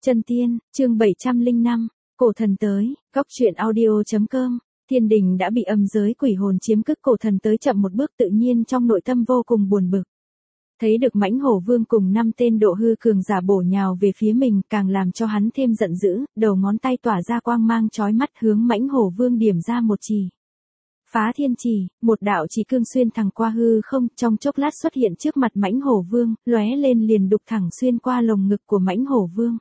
Chân tiên, chương 705, cổ thần tới, góc truyện audio.com. Thiên đình đã bị âm giới quỷ hồn chiếm cức, cổ thần tới chậm một bước, tự nhiên trong nội tâm vô cùng buồn bực. Thấy được mãnh hổ vương cùng 5 tên độ hư cường giả bổ nhào về phía mình, càng làm cho hắn thêm giận dữ, đầu ngón tay tỏa ra quang mang chói mắt hướng mãnh hổ vương điểm ra một chỉ. Phá thiên chỉ, một đạo chỉ cương xuyên thẳng qua hư không, trong chốc lát xuất hiện trước mặt mãnh hổ vương, lóe lên liền đục thẳng xuyên qua lồng ngực của mãnh hổ vương.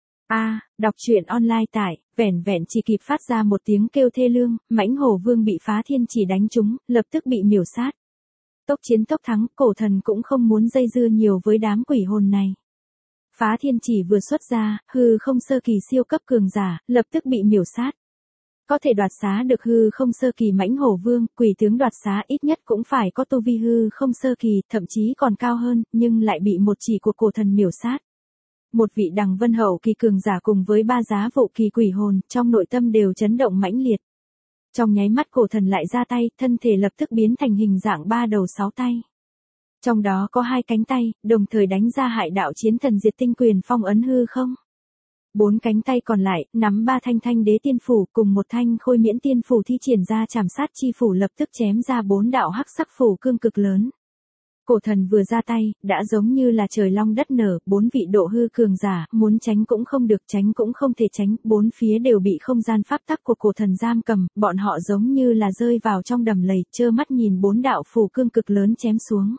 Đọc truyện online tại, vẻn vẹn chỉ kịp phát ra một tiếng kêu thê lương, mãnh hổ vương bị phá thiên chỉ đánh trúng, lập tức bị miểu sát. Tốc chiến tốc thắng, cổ thần cũng không muốn dây dưa nhiều với đám quỷ hồn này. Phá thiên chỉ vừa xuất ra, hư không sơ kỳ siêu cấp cường giả, lập tức bị miểu sát. Có thể đoạt xá được hư không sơ kỳ mãnh hổ vương, quỷ tướng đoạt xá ít nhất cũng phải có tu vi hư không sơ kỳ, thậm chí còn cao hơn, nhưng lại bị một chỉ của cổ thần miểu sát. Một vị đằng vân hậu kỳ cường giả cùng với 3 giá vụ kỳ quỷ hồn, trong nội tâm đều chấn động mãnh liệt. Trong nháy mắt cổ thần lại ra tay, thân thể lập tức biến thành hình dạng 3 đầu 6 tay. Trong đó có 2 cánh tay, đồng thời đánh ra hại đạo chiến thần diệt tinh quyền phong ấn hư không. 4 cánh tay còn lại, nắm 3 thanh thanh đế tiên phủ cùng một thanh khôi miễn tiên phủ thi triển ra trảm sát chi phủ, lập tức chém ra 4 đạo hắc sắc phủ cương cực lớn. Cổ thần vừa ra tay, đã giống như là trời long đất nở, 4 vị độ hư cường giả, muốn tránh cũng không được, tránh cũng không thể tránh, 4 phía đều bị không gian pháp tắc của cổ thần giam cầm, bọn họ giống như là rơi vào trong đầm lầy, trơ mắt nhìn 4 đạo phủ cương cực lớn chém xuống.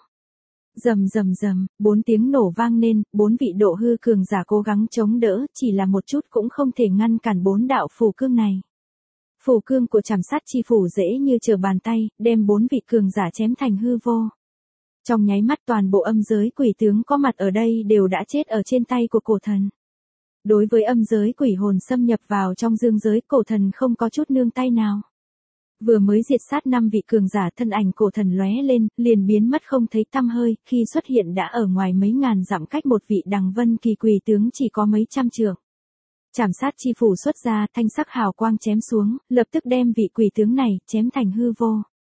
Rầm rầm rầm, 4 tiếng nổ vang lên, 4 vị độ hư cường giả cố gắng chống đỡ, chỉ là một chút cũng không thể ngăn cản 4 đạo phủ cương này. Phủ cương của trảm sát chi phủ dễ như trở bàn tay, đem 4 vị cường giả chém thành hư vô. Trong nháy mắt toàn bộ âm giới quỷ tướng có mặt ở đây đều đã chết ở trên tay của cổ thần. Đối với âm giới quỷ hồn xâm nhập vào trong dương giới, cổ thần không có chút nương tay nào. Vừa mới diệt sát 5 vị cường giả, thân ảnh cổ thần lóe lên, liền biến mất không thấy tăm hơi, khi xuất hiện đã ở ngoài mấy ngàn dặm, cách một vị đằng vân kỳ quỷ tướng chỉ có mấy trăm trượng. Trảm sát chi phủ xuất ra, thanh sắc hào quang chém xuống, lập tức đem vị quỷ tướng này chém thành hư vô.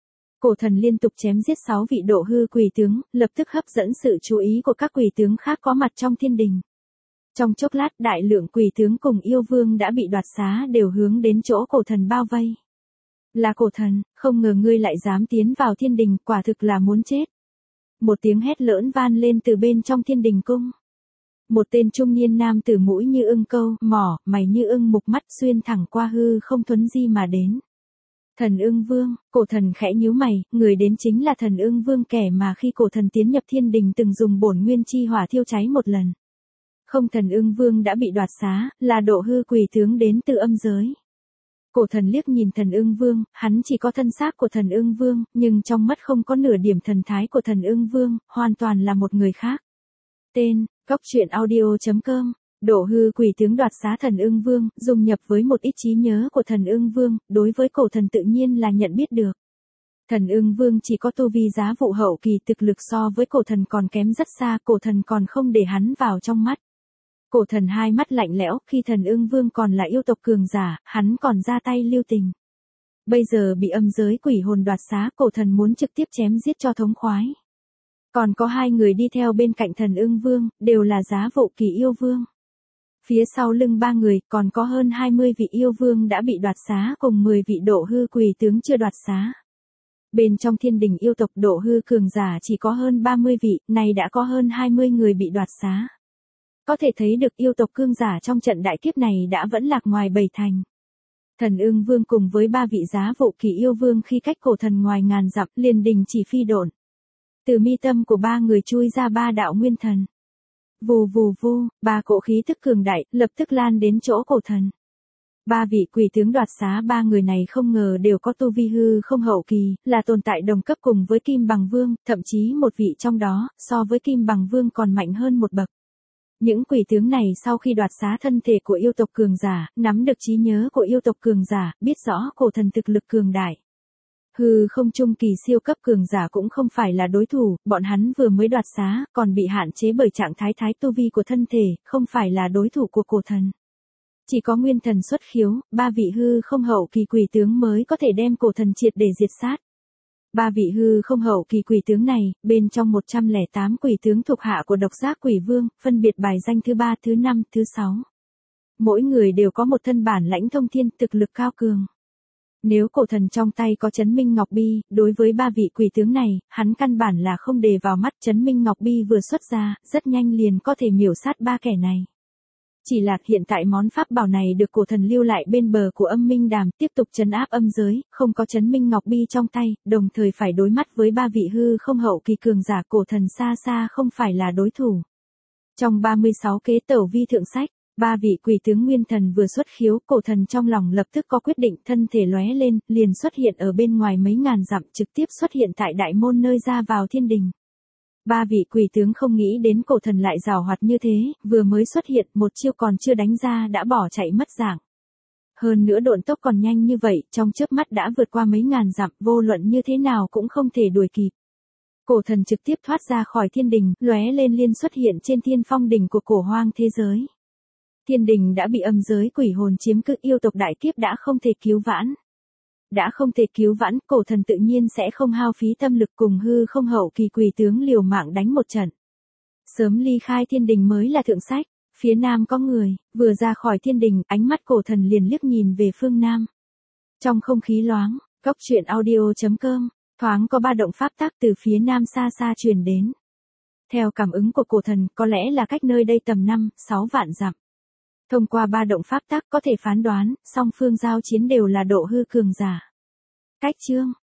Cổ thần liên tục chém giết 6 vị độ hư quỷ tướng, lập tức hấp dẫn sự chú ý của các quỷ tướng khác có mặt trong thiên đình. Trong chốc lát, đại lượng quỷ tướng cùng yêu vương đã bị đoạt xá đều hướng đến chỗ cổ thần bao vây. Là cổ thần, không ngờ ngươi lại dám tiến vào thiên đình, quả thực là muốn chết. Một tiếng hét lớn vang lên từ bên trong thiên đình cung. Một tên trung niên nam tử mũi như ưng câu, mỏ, mày như ưng mục, mắt xuyên thẳng qua hư không thuấn di mà đến. Thần ưng vương, cổ thần khẽ nhíu mày, người đến chính là thần ưng vương, kẻ mà khi cổ thần tiến nhập thiên đình từng dùng bổn nguyên chi hỏa thiêu cháy một lần. Không, thần ưng vương đã bị đoạt xá, là độ hư quỷ tướng đến từ âm giới. Cổ thần liếc nhìn thần ưng vương, hắn chỉ có thân xác của thần ưng vương, nhưng trong mắt không có nửa điểm thần thái của thần ưng vương, hoàn toàn là một người khác. Tên, góc truyện audio.com. Độ hư quỷ tướng đoạt xá thần ưng vương, dung nhập với một ít trí nhớ của thần ưng vương, đối với cổ thần tự nhiên là nhận biết được. Thần ưng vương chỉ có tu vi giá vụ hậu kỳ, thực lực so với cổ thần còn kém rất xa, cổ thần còn không để hắn vào trong mắt. Cổ thần hai mắt lạnh lẽo, khi thần ưng vương còn là yêu tộc cường giả, hắn còn ra tay lưu tình. Bây giờ bị âm giới quỷ hồn đoạt xá, cổ thần muốn trực tiếp chém giết cho thống khoái. Còn có 2 người đi theo bên cạnh thần ưng vương, đều là giá vụ kỳ yêu vương. Phía sau lưng 3 người, còn có hơn 20 vị yêu vương đã bị đoạt xá cùng 10 vị độ hư quỷ tướng chưa đoạt xá. Bên trong thiên đình yêu tộc độ hư cường giả chỉ có hơn 30 vị, này đã có hơn 20 người bị đoạt xá. Có thể thấy được yêu tộc cường giả trong trận đại kiếp này đã vẫn lạc ngoài 7 thành. Thần ưng vương cùng với 3 vị giá vụ kỳ yêu vương khi cách cổ thần ngoài ngàn dặm, liền đình chỉ phi độn. Từ mi tâm của 3 người chui ra 3 đạo nguyên thần. Vù vù vù, 3 cỗ khí tức cường đại, lập tức lan đến chỗ cổ thần. 3 vị quỷ tướng đoạt xá 3 người này không ngờ đều có tu vi hư không hậu kỳ, là tồn tại đồng cấp cùng với Kim Bằng Vương, thậm chí một vị trong đó, so với Kim Bằng Vương còn mạnh hơn một bậc. Những quỷ tướng này sau khi đoạt xá thân thể của yêu tộc cường giả, nắm được trí nhớ của yêu tộc cường giả, biết rõ cổ thần thực lực cường đại. Hư không trung kỳ siêu cấp cường giả cũng không phải là đối thủ, bọn hắn vừa mới đoạt xá, còn bị hạn chế bởi trạng thái tu vi của thân thể, không phải là đối thủ của cổ thần. Chỉ có nguyên thần xuất khiếu, 3 vị hư không hậu kỳ quỷ tướng mới có thể đem cổ thần triệt để diệt sát. 3 vị hư không hậu kỳ quỷ tướng này, bên trong 108 quỷ tướng thuộc hạ của độc giác quỷ vương, phân biệt bài danh thứ 3, thứ 5, thứ 6. Mỗi người đều có một thân bản lãnh thông thiên, thực lực cao cường. Nếu cổ thần trong tay có Chấn Minh Ngọc Bi, đối với ba vị quỷ tướng này, hắn căn bản là không đề vào mắt. Chấn Minh Ngọc Bi vừa xuất ra, rất nhanh liền có thể miểu sát ba kẻ này. Chỉ là hiện tại món pháp bảo này được cổ thần lưu lại bên bờ của Âm Minh Đàm, tiếp tục trấn áp âm giới, không có Chấn Minh Ngọc Bi trong tay, đồng thời phải đối mắt với ba vị hư không hậu kỳ cường giả, cổ thần xa xa không phải là đối thủ. Trong 36 kế tẩu vi thượng sách, ba vị quỷ tướng nguyên thần vừa xuất khiếu, cổ thần trong lòng lập tức có quyết định, thân thể lóe lên, liền xuất hiện ở bên ngoài mấy ngàn dặm, trực tiếp xuất hiện tại đại môn nơi ra vào thiên đình. Ba vị quỷ tướng không nghĩ đến cổ thần lại giàu hoạt như thế, vừa mới xuất hiện, một chiêu còn chưa đánh ra đã bỏ chạy mất dạng. Hơn nữa độn tốc còn nhanh như vậy, trong chớp mắt đã vượt qua mấy ngàn dặm, vô luận như thế nào cũng không thể đuổi kịp. Cổ thần trực tiếp thoát ra khỏi thiên đình, lóe lên liên xuất hiện trên thiên phong đỉnh của cổ hoang thế giới. Thiên đình đã bị âm giới quỷ hồn chiếm cứ, yêu tộc đại kiếp đã không thể cứu vãn. Đã không thể cứu vãn, cổ thần tự nhiên sẽ không hao phí tâm lực cùng hư không hậu kỳ quỷ tướng liều mạng đánh một trận. Sớm ly khai thiên đình mới là thượng sách, phía nam có người, vừa ra khỏi thiên đình, ánh mắt cổ thần liền liếc nhìn về phương nam. Trong không khí loáng, góc truyện audio.com, thoáng có ba động pháp tắc từ phía nam xa xa truyền đến. Theo cảm ứng của cổ thần, có lẽ là cách nơi đây tầm 5-6 vạn dặm. Thông qua ba động pháp tắc có thể phán đoán, song phương giao chiến đều là độ hư cường giả. Cách chương